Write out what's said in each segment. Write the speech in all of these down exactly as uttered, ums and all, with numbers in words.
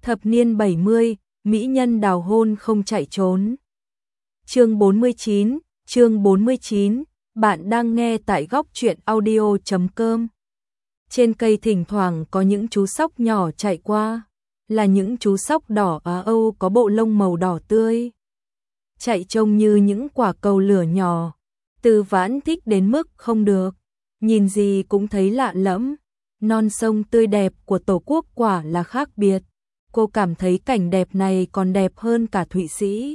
Thập niên bảy mươi, mỹ nhân đào hôn không chạy trốn. Chương bốn mươi chín, chương bốn mươi chín, bạn đang nghe tại góc truyện audio chấm com. Trên cây thỉnh thoảng có những chú sóc nhỏ chạy qua, là những chú sóc đỏ Á Âu có bộ lông màu đỏ tươi. Chạy trông như những quả cầu lửa nhỏ. Từ Vãn thích đến mức không được, nhìn gì cũng thấy lạ lẫm. Non sông tươi đẹp của Tổ quốc quả là khác biệt. Cô cảm thấy cảnh đẹp này còn đẹp hơn cả Thụy Sĩ.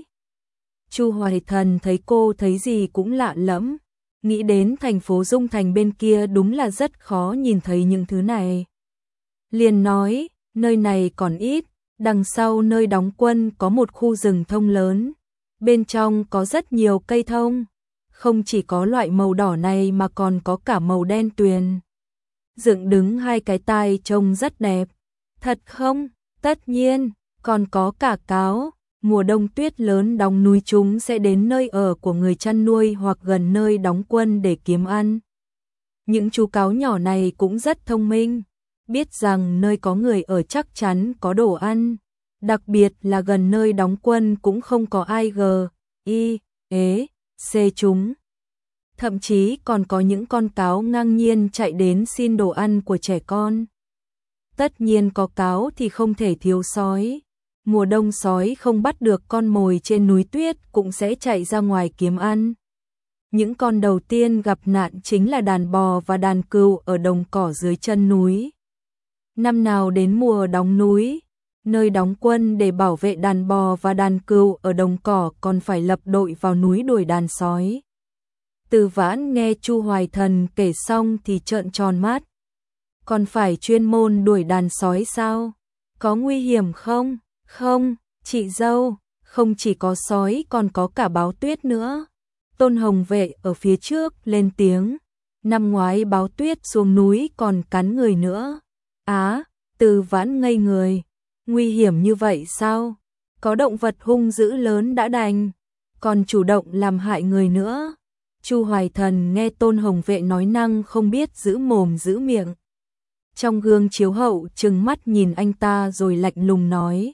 Chu Hoài Thần thấy cô thấy gì cũng lạ lẫm, nghĩ đến thành phố Dung Thành bên kia đúng là rất khó nhìn thấy những thứ này. Liền nói, nơi này còn ít, đằng sau nơi đóng quân có một khu rừng thông lớn, bên trong có rất nhiều cây thông, không chỉ có loại màu đỏ này mà còn có cả màu đen tuyền. Dựng đứng hai cái tai trông rất đẹp. Thật không? Tất nhiên, còn có cả cáo. Mùa đông tuyết lớn đóng núi chúng sẽ đến nơi ở của người chăn nuôi hoặc gần nơi đóng quân để kiếm ăn. Những chú cáo nhỏ này cũng rất thông minh, biết rằng nơi có người ở chắc chắn có đồ ăn, đặc biệt là gần nơi đóng quân cũng không có ai gờ, y, ế, xê chúng. Thậm chí còn có những con cáo ngang nhiên chạy đến xin đồ ăn của trẻ con. Tất nhiên có cáo thì không thể thiếu sói. Mùa đông sói không bắt được con mồi trên núi tuyết cũng sẽ chạy ra ngoài kiếm ăn. Những con đầu tiên gặp nạn chính là đàn bò và đàn cừu ở đồng cỏ dưới chân núi. Năm nào đến mùa đóng núi, nơi đóng quân để bảo vệ đàn bò và đàn cừu ở đồng cỏ còn phải lập đội vào núi đuổi đàn sói. Từ Vãn nghe Chu Hoài Thần kể xong thì trợn tròn mắt. Còn phải chuyên môn đuổi đàn sói sao? Có nguy hiểm không? Không, chị dâu, không chỉ có sói còn có cả báo tuyết nữa. Tôn Hồng Vệ ở phía trước lên tiếng. Năm ngoái báo tuyết xuống núi còn cắn người nữa. Á, Từ Vãn ngây người. Nguy hiểm như vậy sao? Có động vật hung dữ lớn đã đành, còn chủ động làm hại người nữa. Chu Hoài Thần nghe Tôn Hồng Vệ nói năng không biết giữ mồm giữ miệng. Trong gương chiếu hậu trừng mắt nhìn anh ta rồi lạnh lùng nói.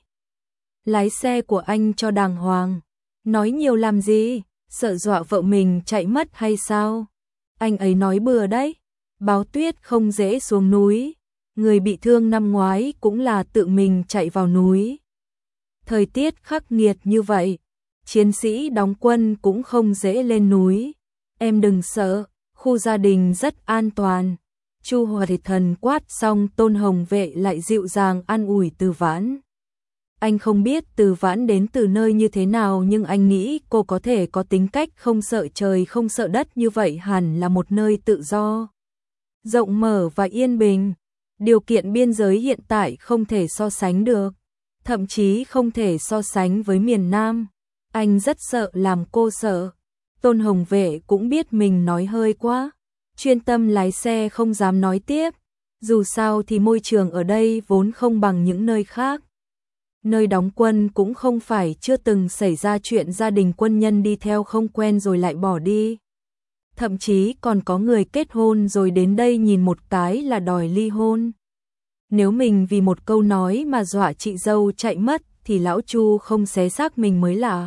Lái xe của anh cho đàng hoàng. Nói nhiều làm gì? Sợ dọa vợ mình chạy mất hay sao? Anh ấy nói bừa đấy. Báo tuyết không dễ xuống núi. Người bị thương năm ngoái cũng là tự mình chạy vào núi. Thời tiết khắc nghiệt như vậy, chiến sĩ đóng quân cũng không dễ lên núi. Em đừng sợ, khu gia đình rất an toàn. Chu Hoài Thần quát xong Tôn Hồng Vệ lại dịu dàng an ủi Từ Vãn. Anh không biết Từ Vãn đến từ nơi như thế nào nhưng anh nghĩ cô có thể có tính cách không sợ trời không sợ đất như vậy hẳn là một nơi tự do, rộng mở và yên bình. Điều kiện biên giới hiện tại không thể so sánh được, thậm chí không thể so sánh với miền Nam. Anh rất sợ làm cô sợ. Tôn Hồng Vệ cũng biết mình nói hơi quá, chuyên tâm lái xe không dám nói tiếp. Dù sao thì môi trường ở đây vốn không bằng những nơi khác. Nơi đóng quân cũng không phải chưa từng xảy ra chuyện gia đình quân nhân đi theo không quen rồi lại bỏ đi. Thậm chí còn có người kết hôn rồi đến đây nhìn một cái là đòi ly hôn. Nếu mình vì một câu nói mà dọa chị dâu chạy mất thì lão Chu không xé xác mình mới lạ.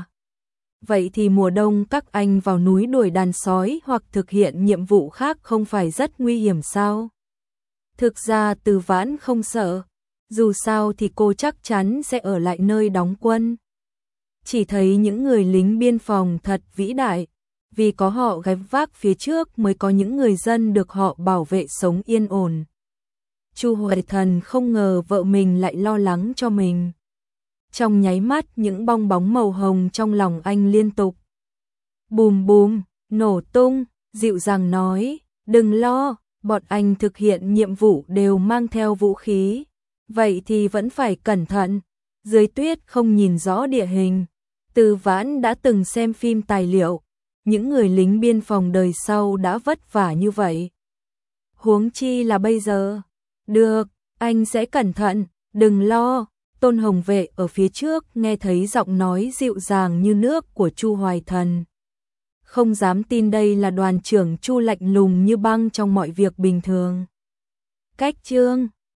Vậy thì mùa đông các anh vào núi đuổi đàn sói hoặc thực hiện nhiệm vụ khác không phải rất nguy hiểm sao? Thực ra Từ Vãn không sợ. Dù sao thì cô chắc chắn sẽ ở lại nơi đóng quân. Chỉ thấy những người lính biên phòng thật vĩ đại, vì có họ gánh vác phía trước mới có những người dân được họ bảo vệ sống yên ổn. Chu Hoài Thần không ngờ vợ mình lại lo lắng cho mình. Trong nháy mắt những bong bóng màu hồng trong lòng anh liên tục bùm bùm, nổ tung, dịu dàng nói, đừng lo, bọn anh thực hiện nhiệm vụ đều mang theo vũ khí. Vậy thì vẫn phải cẩn thận, dưới tuyết không nhìn rõ địa hình. Từ Vãn đã từng xem phim tài liệu, những người lính biên phòng đời sau đã vất vả như vậy. Huống chi là bây giờ. Được, anh sẽ cẩn thận, đừng lo. Tôn Hồng Vệ ở phía trước nghe thấy giọng nói dịu dàng như nước của Chu Hoài Thần. Không dám tin đây là đoàn trưởng Chu lạnh lùng như băng trong mọi việc bình thường. Cách chương